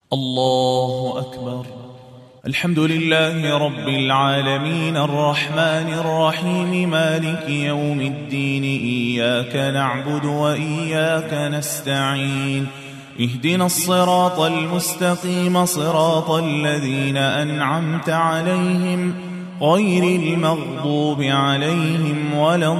الله أكبر. الحمد لله رب العالمين الرحمن الرحيم مالك يوم الدين إياك نعبد وإياك نستعين اهدنا الصراط المستقيم صراط الذين أنعمت عليهم غير المغضوب عليهم ولا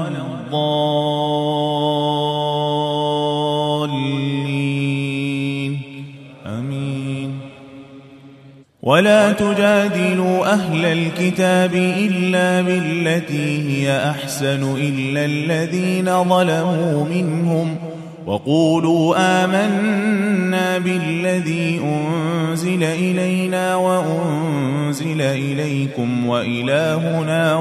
الضالين آمين. ولا تجادلوا أهل الكتاب إلا بالتي هي أحسن إلا الذين ظلموا منهم وقولوا آمنا بالذي أنزل إلينا وأنزل إليكم وإلهنا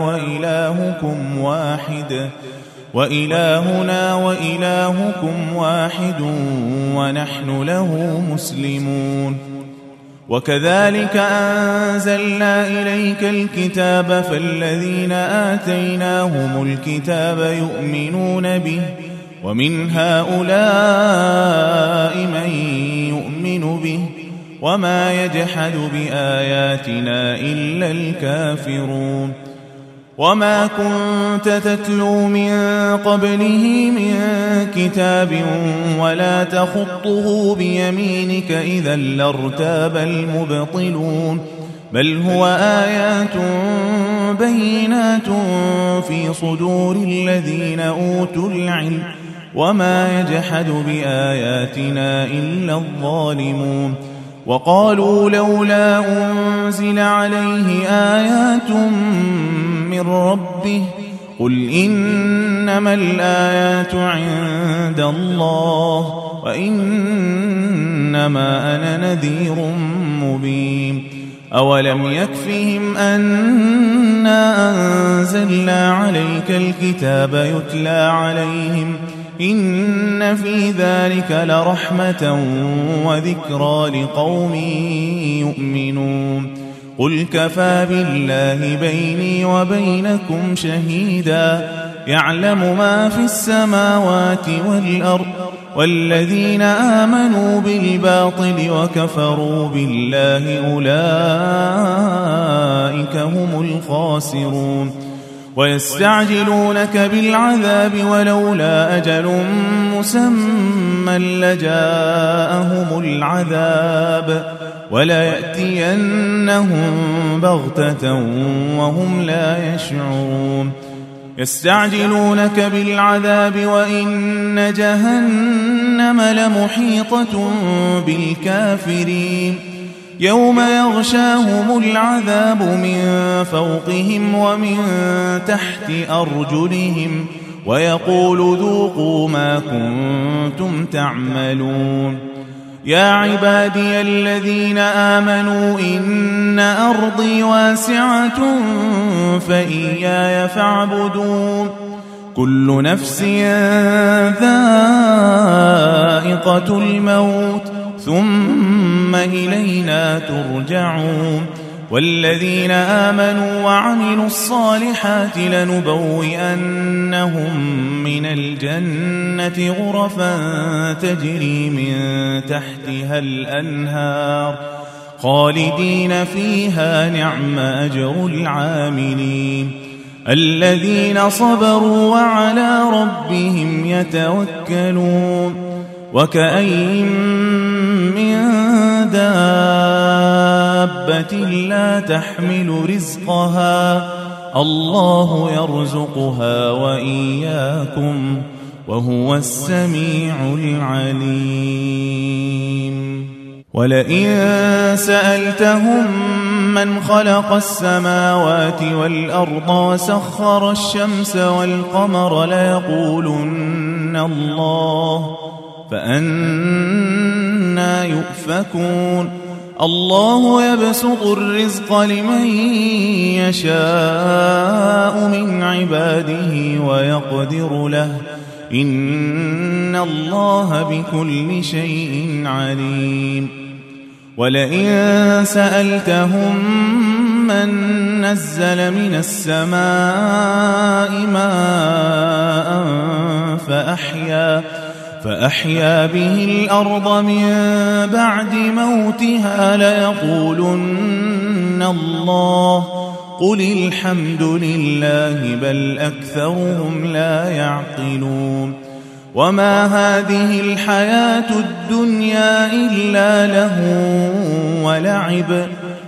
وإلهكم واحد ونحن له مسلمون. وكذلك أنزلنا إليك الكتاب فالذين آتيناهم الكتاب يؤمنون به ومن هؤلاء من يؤمن به وما يجحد بآياتنا إلا الكافرون. وما كنت تتلو من قبله من كتاب ولا تخطه بيمينك إذا لارتاب المبطلون بل هو آيات بينات في صدور الذين أوتوا العلم وما يجحد بآياتنا إلا الظالمون. وقالوا لولا أنزل عليه آيات من ربه قل إنما الآيات عند الله وإنما أنا نذير مبين. أولم يكفهم أنا أنزلنا عليك الكتاب يتلى عليهم إن في ذلك لرحمة وذكرى لقوم يؤمنون. قل كفى بالله بيني وبينكم شهيدا يعلم ما في السماوات والأرض والذين آمنوا بالباطل وكفروا بالله أولئك هم الخاسرون. ويستعجلونك بالعذاب ولولا أجل مسمى لجاءهم العذاب وليأتينهم بغتة وهم لا يشعرون. يستعجلونك بالعذاب وإن جهنم لمحيطة بالكافرين يوم يغشاهم العذاب من فوقهم ومن تحت أرجلهم ويقول ذوقوا ما كنتم تعملون. يا عبادي الذين آمنوا إن أرضي واسعة فإياي فاعبدون. كل نفس ذائقة الموت ثم إلينا ترجعون. والذين آمنوا وعملوا الصالحات لنبوئنهم من الجنة غرفا تجري من تحتها الأنهار خالدين فيها نعم أجر العاملين. الذين صبروا وعلى ربهم يتوكلون. وكأين من دابة لا تحمل رزقها الله يرزقها وإياكم وهو السميع العليم. ولئن سألتهم من خلق السماوات والأرض وسخر الشمس والقمر ليقولن الله فأنى يؤفكون. الله يبسط الرزق لمن يشاء من عباده ويقدر له إن الله بكل شيء عليم. ولئن سألتهم من نزل من السماء ماء فأحيا به الأرض من بعد موتها ليقولن الله قل الحمد لله بل أكثرهم لا يعقلون وما هذه الحياة الدنيا إلا لهو ولعب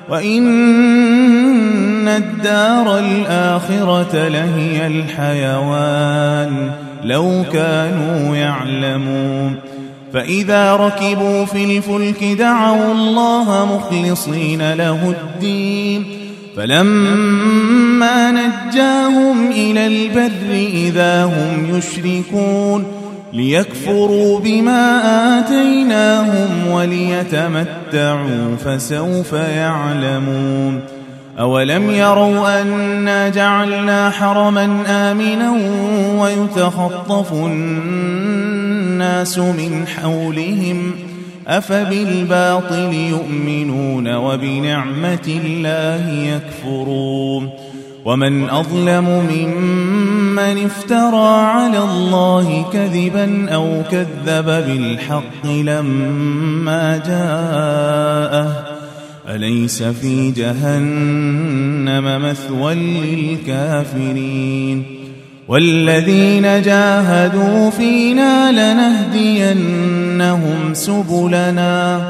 وإن الدار الآخرة لهي الحيوان لو كانوا يعلمون فإذا ركبوا في الفلك دعوا الله مخلصين له الدين فلما نجاهم إلى البر إذا هم يشركون ليكفروا بما آتيناهم وليتمتعوا فسوف يعلمون أولم يروا أنا جعلنا حرما آمنا ويتخطف الناس من حولهم أفبالباطل يؤمنون وبنعمة الله يكفرون ومن أظلم ممن افترى على الله كذبا أو كذب بالحق لما جاءه أليس في جهنم مثوى للكافرين والذين جاهدوا فينا لنهدينهم سبلنا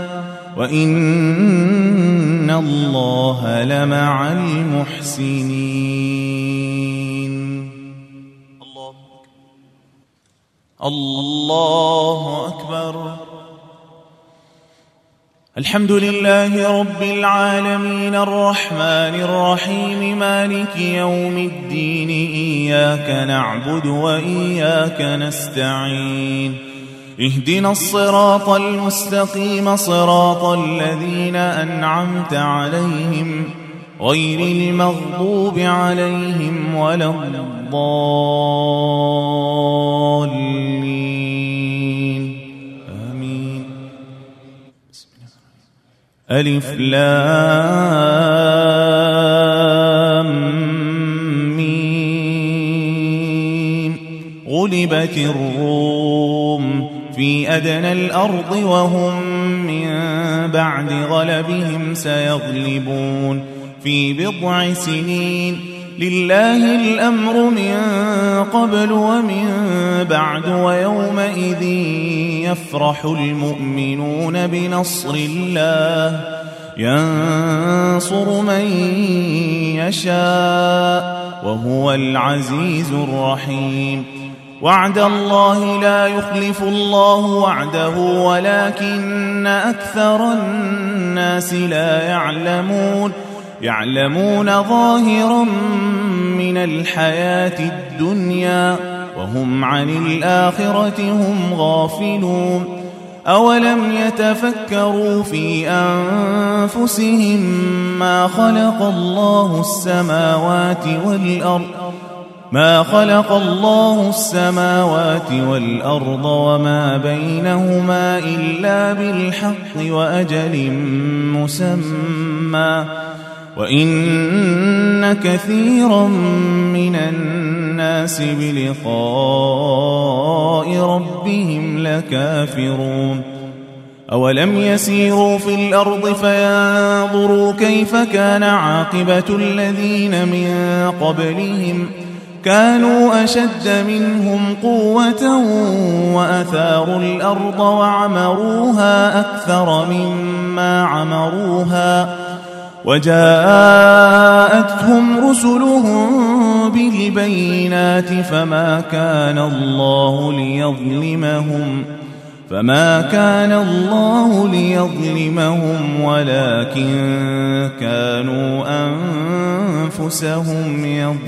وإن الله لمع المحسنين الله أكبر الحمد لله رب العالمين الرحمن الرحيم مالك يوم الدين إياك نعبد وإياك نستعين اهدنا الصراط المستقيم صراط الذين أنعمت عليهم غير المغضوب عليهم ولا الضالين آمين ألف لام ميم غلبت الروم في أدنى الأرض وهم من بعد غلبهم سيغلبون في بضع سنين لله الأمر من قبل ومن بعد ويومئذ يفرح المؤمنون بنصر الله ينصر من يشاء وهو العزيز الرحيم وعد الله لا يخلف الله وعده ولكن أكثر الناس لا يعلمون ظاهرا من الحياة الدنيا وهم عن الآخرة هم غافلون أولم يتفكروا في أنفسهم ما خلق الله السماوات والأرض وما بينهما إلا بالحق وأجل مسمى وإن كثيرا من الناس بلقاء ربهم لكافرون أولم يسيروا في الأرض فينظروا كيف كان عاقبة الذين من قبلهم كانوا أشد منهم قوة وأثاروا الأرض وعمروها أكثر مما عمروها وجاءتهم رسلهم بالبينات فما كان الله ليظلمهم ولكن كانوا أنفسهم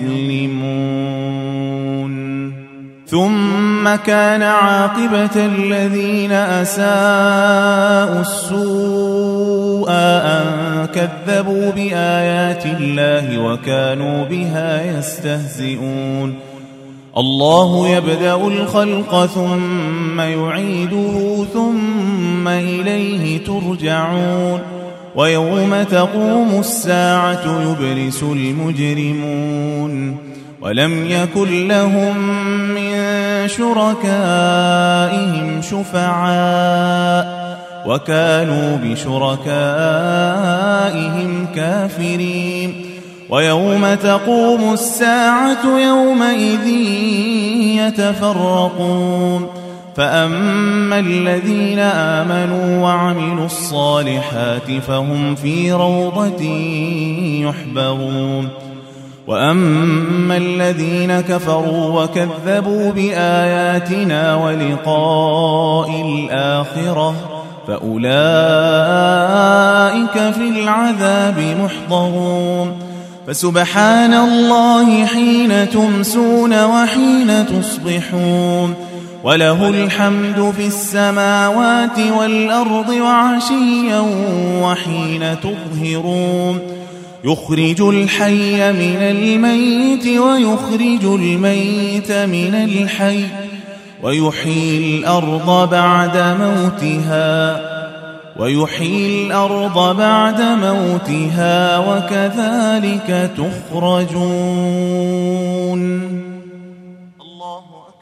يظلمون ثم كان عاقبة الذين أساءوا السوء أن كذبوا بآيات الله وكانوا بها يستهزئون الله يبدأ الخلق ثم يعيده ثم إليه ترجعون ويوم تقوم الساعة يبلس المجرمون ولم يكن لهم من شركائهم شفعاء وكانوا بشركائهم كافرين ويوم تقوم الساعة يومئذ يتفرقون فأما الذين آمنوا وعملوا الصالحات فهم في روضة يحبرون وأما الذين كفروا وكذبوا بآياتنا ولقاء الآخرة فأولئك في العذاب محضرون فسبحان الله حين تمسون وحين تصبحون وله الحمد في السماوات والأرض وعشيا وحين تظهرون يخرج الحي من الميت ويخرج الميت من الحي ويحيي الأرض بعد موتها وكذلك تخرجون. الله أكبر.